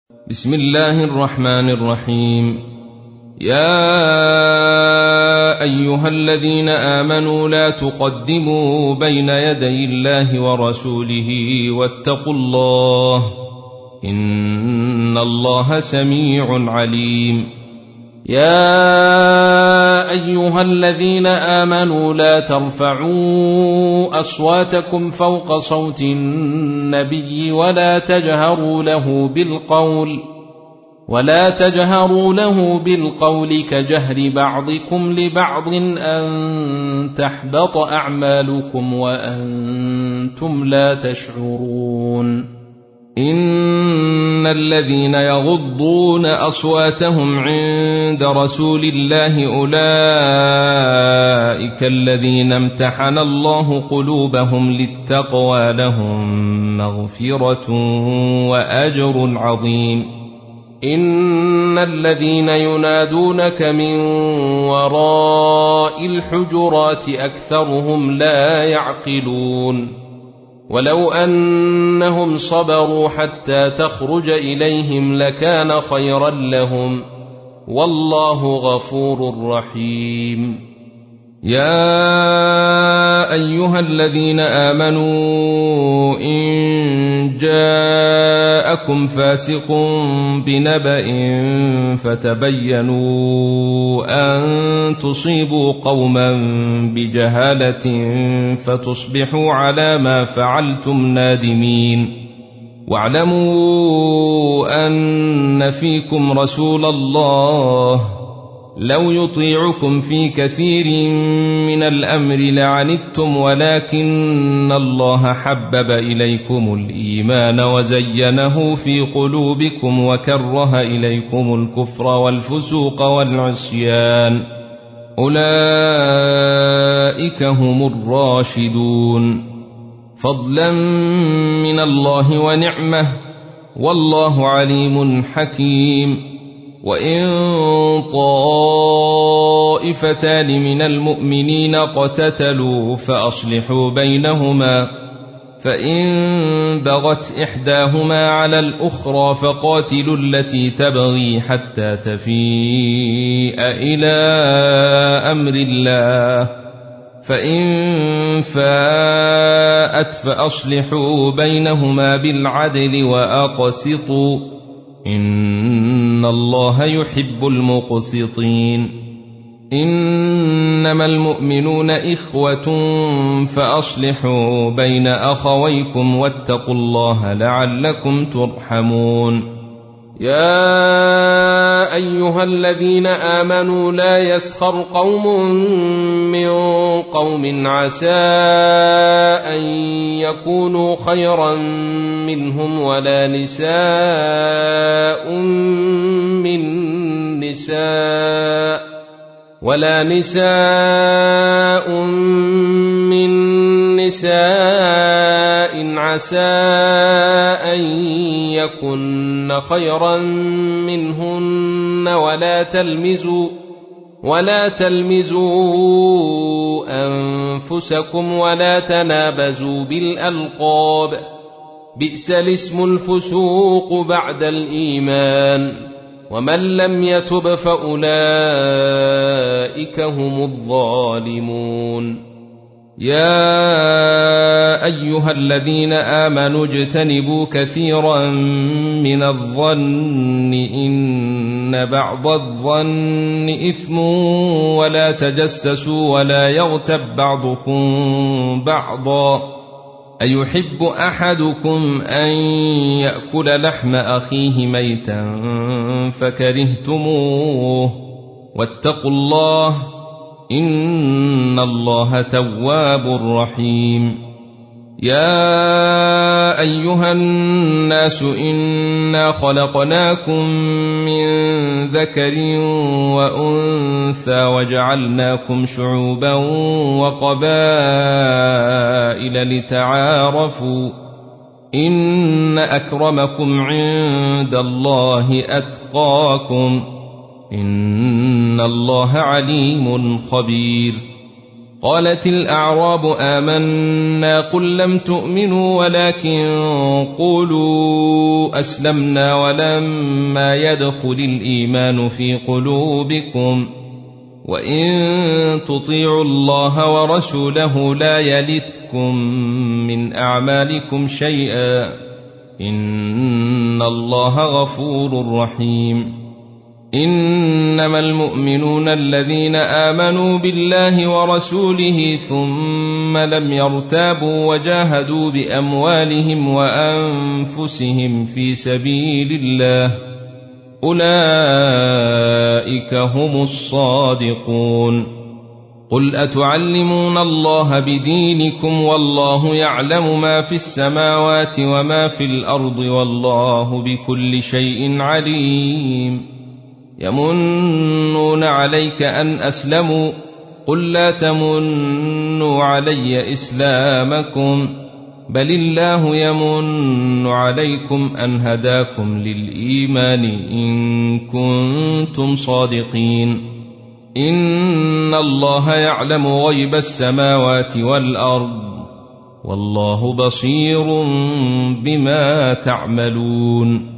بسم الله الرحمن الرحيم. يا أيها الذين آمنوا لا تقدموا بين يدي الله ورسوله واتقوا الله إن الله سميع عليم. يا أيها الذين آمنوا لا ترفعوا أصواتكم فوق صوت النبي ولا تجهروا له بالقول كجهر بعضكم لبعض أن تحبط أعمالكم وأنتم لا تشعرون. إن الذين يغضون أصواتهم عند رسول الله أولئك الذين امتحن الله قلوبهم للتقوى لهم مغفرة وأجر عظيم. إن الذين ينادونك من وراء الحجرات أكثرهم لا يعقلون. ولو أنهم صبروا حتى تخرج إليهم لكان خيرا لهم والله غفور رحيم. يا أيها الذين آمنوا إن جاءكم فاسق بنبأ فتبينوا أن تصيبوا قوما بجهالة فتصبحوا على ما فعلتم نادمين. واعلموا أن فيكم رسول الله لو يطيعكم في كثير من الأمر لعنتم ولكن الله حبب إليكم الإيمان وزينه في قلوبكم وكره إليكم الكفر والفسوق والعصيان أولئك هم الراشدون فضلا من الله ونعمه والله عليم حكيم. وإن طائفتان من المؤمنين اقتتلوا فأصلحوا بينهما فإن بغت إحداهما على الأخرى فقاتلوا التي تبغي حتى تفيء إلى أمر الله فإن فاءت فأصلحوا بينهما بالعدل وأقسطوا إن الله يحب المقسطين. إنما المؤمنون إخوة فأصلحوا بين أخويكم واتقوا الله لعلكم ترحمون. يا أيها الذين آمنوا لا يسخر قوم من قوم عسى أن يكونوا خيرا منهم ولا نساء من نساء عسى أن يكن خيرا منهن ولا تلمزوا أنفسكم ولا تنابزوا بالألقاب بئس الاسم الفسوق بعد الإيمان ومن لم يتب فأولئك هم الظالمون. يا أيها الذين آمنوا اجتنبوا كثيرا من الظن إن بعض الظن إثم ولا تجسسوا ولا يغتب بعضكم بعضا أيحب أحدكم أن يأكل لحم أخيه ميتا فكرهتموه واتقوا الله إن الله تواب رحيم. يا أيها الناس إنا خلقناكم من ذكر وأنثى وجعلناكم شعوبا وقبائل لتعارفوا إن أكرمكم عند الله أتقاكم إن الله عليم خبير. قالت الأعراب آمنا قل لم تؤمنوا ولكن قولوا أسلمنا ولما يدخل الإيمان في قلوبكم وإن تطيعوا الله ورسوله لا يلتكم من أعمالكم شيئا إن الله غفور رحيم. إنما المؤمنون الذين آمنوا بالله ورسوله ثم لم يرتابوا وجاهدوا بأموالهم وأنفسهم في سبيل الله أولئك هم الصادقون. قل أتعلمون الله بدينكم والله يعلم ما في السماوات وما في الأرض والله بكل شيء عليم. يمنون عليك أن أسلموا قل لا تمنوا علي إسلامكم بل الله يمن عليكم أن هداكم للإيمان إن كنتم صادقين. إن الله يعلم غيب السماوات والأرض والله بصير بما تعملون.